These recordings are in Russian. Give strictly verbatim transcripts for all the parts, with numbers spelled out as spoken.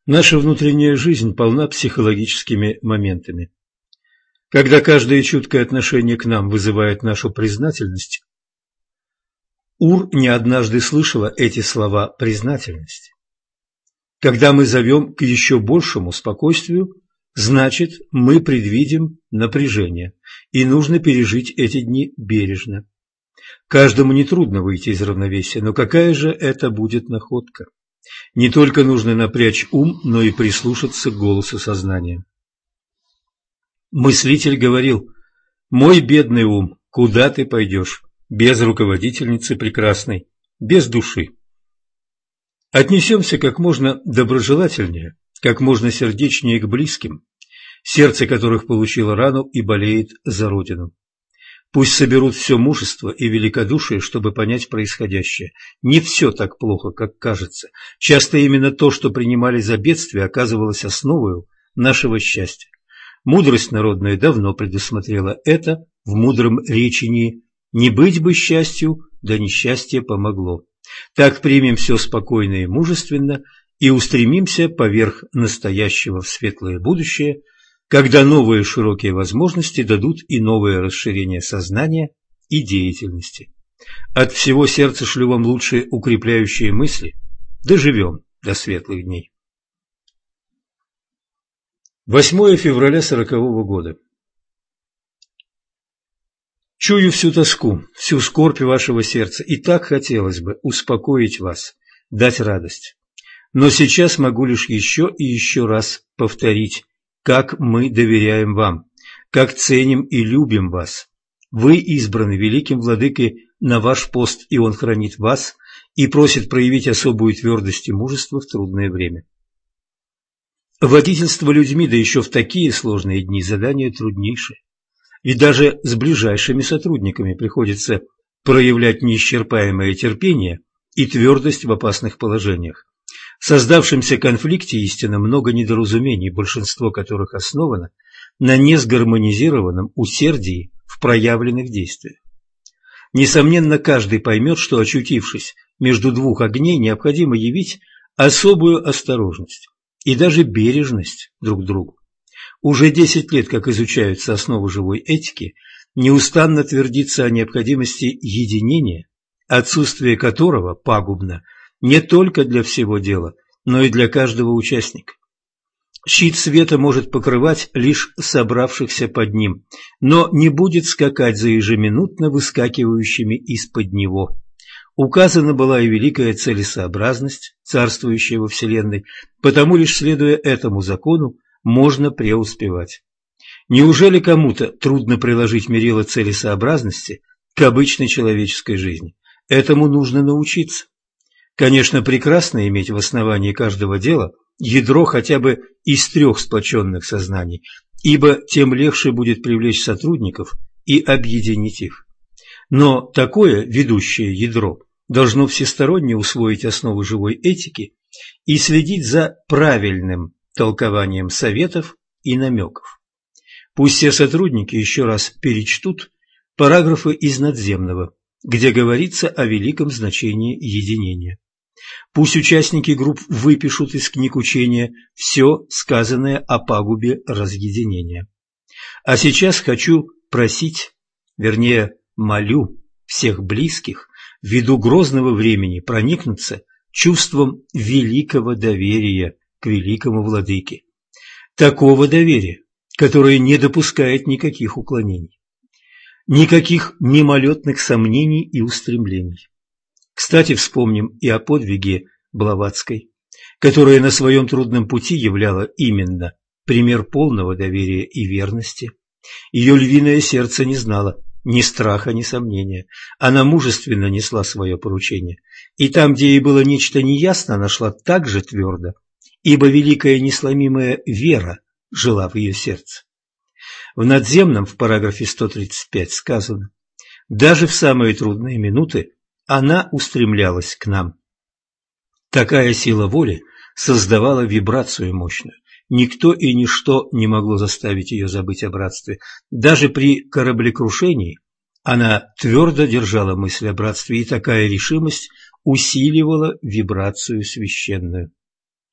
Наша внутренняя жизнь полна психологическими моментами. Когда каждое чуткое отношение к нам вызывает нашу признательность, Ур не однажды слышала эти слова признательности. Когда мы зовем к еще большему спокойствию, значит, мы предвидим напряжение, и нужно пережить эти дни бережно. Каждому нетрудно выйти из равновесия, но какая же это будет находка? Не только нужно напрячь ум, но и прислушаться к голосу сознания. Мыслитель говорил: «Мой бедный ум, куда ты пойдешь? Без руководительницы прекрасной, без души». Отнесемся как можно доброжелательнее, как можно сердечнее к близким, сердце которых получило рану и болеет за родину. Пусть соберут все мужество и великодушие, чтобы понять происходящее. Не все так плохо, как кажется. Часто именно то, что принимали за бедствие, оказывалось основою нашего счастья. Мудрость народная давно предусмотрела это в мудром речении: «Не быть бы счастью, да несчастье помогло». Так примем все спокойно и мужественно и устремимся поверх настоящего в светлое будущее, когда новые широкие возможности дадут и новое расширение сознания и деятельности. От всего сердца шлю вам лучшие укрепляющие мысли. Доживем до светлых дней. восьмое февраля сорокового года. Чую всю тоску, всю скорбь вашего сердца, и так хотелось бы успокоить вас, дать радость. Но сейчас могу лишь еще и еще раз повторить, как мы доверяем вам, как ценим и любим вас. Вы избраны великим владыкой на ваш пост, и он хранит вас и просит проявить особую твердость и мужество в трудное время. Водительство людьми, да еще в такие сложные дни, задание труднейшее. И даже с ближайшими сотрудниками приходится проявлять неисчерпаемое терпение и твердость в опасных положениях. В создавшемся конфликте истинно много недоразумений, большинство которых основано на несгармонизированном усердии в проявленных действиях. Несомненно, каждый поймет, что, очутившись между двух огней, необходимо явить особую осторожность и даже бережность друг к другу. Уже десять лет, как изучаются основы живой этики, неустанно твердится о необходимости единения, отсутствие которого пагубно не только для всего дела, но и для каждого участника. Щит света может покрывать лишь собравшихся под ним, но не будет скакать за ежеминутно выскакивающими из-под него. Указана была и великая целесообразность, царствующая во Вселенной, потому лишь следуя этому закону можно преуспевать. Неужели кому-то трудно приложить мерило целесообразности к обычной человеческой жизни? Этому нужно научиться. Конечно, прекрасно иметь в основании каждого дела ядро хотя бы из трех сплоченных сознаний, ибо тем легче будет привлечь сотрудников и объединить их. Но такое ведущее ядро должно всесторонне усвоить основы живой этики и следить за правильным толкованием советов и намеков. Пусть все сотрудники еще раз перечтут параграфы из надземного, где говорится о великом значении единения. Пусть участники групп выпишут из книг учения все сказанное о пагубе разъединения. А сейчас хочу просить, вернее, молю всех близких ввиду грозного времени проникнуться чувством великого доверия к великому владыке. Такого доверия, которое не допускает никаких уклонений, никаких мимолетных сомнений и устремлений. Кстати, вспомним и о подвиге Блаватской, которая на своем трудном пути являла именно пример полного доверия и верности. Ее львиное сердце не знало ни страха, ни сомнения. Она мужественно несла свое поручение, и там, где ей было нечто неясно, она шла так же твердо, ибо великая несломимая вера жила в ее сердце. В надземном, в параграфе сто тридцать пять сказано: «Даже в самые трудные минуты она устремлялась к нам». Такая сила воли создавала вибрацию мощную. Никто и ничто не могло заставить ее забыть о братстве. Даже при кораблекрушении она твердо держала мысль о братстве, и такая решимость усиливала вибрацию священную.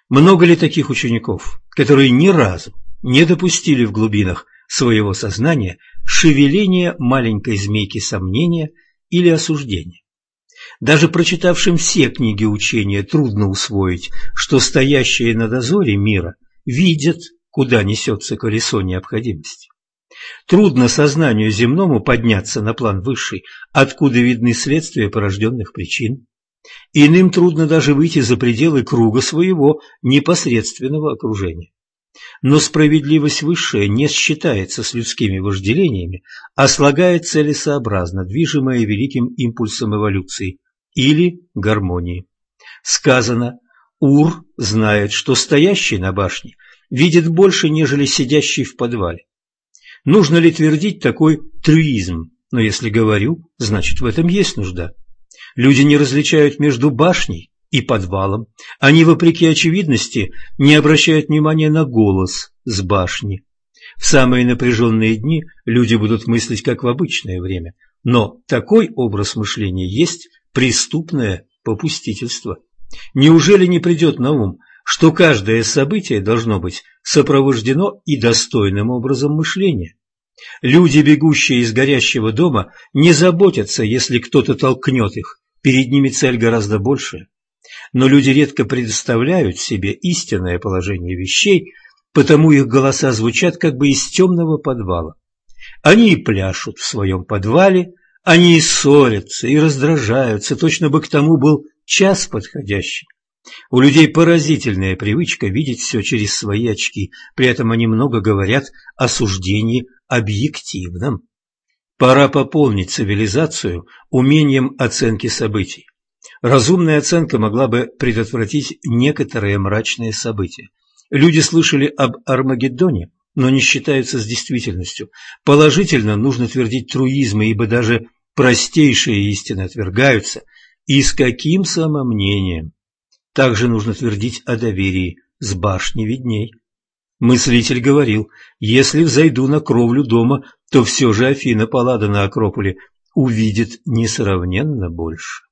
Много ли таких учеников, которые ни разу не допустили в глубинах своего сознания шевеления маленькой змейки сомнения или осуждения? Даже прочитавшим все книги учения трудно усвоить, что стоящие на дозоре мира видят, куда несется колесо необходимости. Трудно сознанию земному подняться на план высший, откуда видны следствия порожденных причин. Иным трудно даже выйти за пределы круга своего непосредственного окружения. Но справедливость высшая не считается с людскими вожделениями, а слагает целесообразно, движимое великим импульсом эволюции или гармонии. Сказано, Ур знает, что стоящий на башне видит больше, нежели сидящий в подвале. Нужно ли твердить такой трюизм? Но если говорю, значит в этом есть нужда. Люди не различают между башней и подвалом. Они, вопреки очевидности, не обращают внимания на голос с башни. В самые напряженные дни люди будут мыслить, как в обычное время. Но такой образ мышления есть преступное попустительство. Неужели не придет на ум, что каждое событие должно быть сопровождено и достойным образом мышления? Люди, бегущие из горящего дома, не заботятся, если кто-то толкнет их, перед ними цель гораздо большая. Но люди редко представляют себе истинное положение вещей, потому их голоса звучат как бы из темного подвала. Они и пляшут в своем подвале, они и ссорятся, и раздражаются, точно бы к тому был час подходящий. У людей поразительная привычка видеть все через свои очки, при этом они много говорят о суждении объективном. Пора пополнить цивилизацию умением оценки событий. Разумная оценка могла бы предотвратить некоторые мрачные события. Люди слышали об Армагеддоне, но не считаются с действительностью. Положительно нужно твердить труизмы, ибо даже простейшие истины отвергаются. И с каким самомнением? Также нужно твердить о доверии, с башни видней. Мыслитель говорил, если взойду на кровлю дома, то все же Афина Паллада на Акрополе увидит несравненно больше.